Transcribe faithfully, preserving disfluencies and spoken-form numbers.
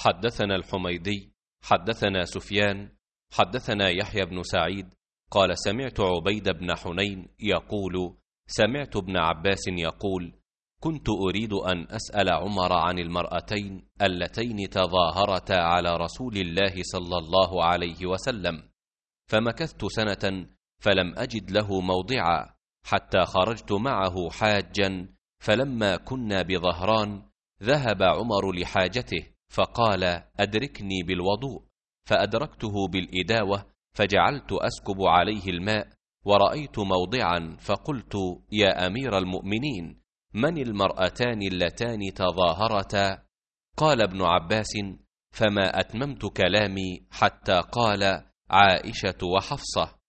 حدثنا الحميدي حدثنا سفيان حدثنا يحيى بن سعيد قال سمعت عبيد بن حنين يقول سمعت ابن عباس يقول كنت أريد أن أسأل عمر عن المرأتين اللتين تظاهرتا على رسول الله صلى الله عليه وسلم، فمكثت سنة فلم أجد له موضعا، حتى خرجت معه حاجا، فلما كنا بظهران ذهب عمر لحاجته فقال أدركني بالوضوء، فأدركته بالإداوة فجعلت أسكب عليه الماء، ورأيت موضعا فقلت يا أمير المؤمنين من المرأتان اللتان تظاهرتا؟ قال ابن عباس فما أتممت كلامي حتى قال عائشة وحفصة،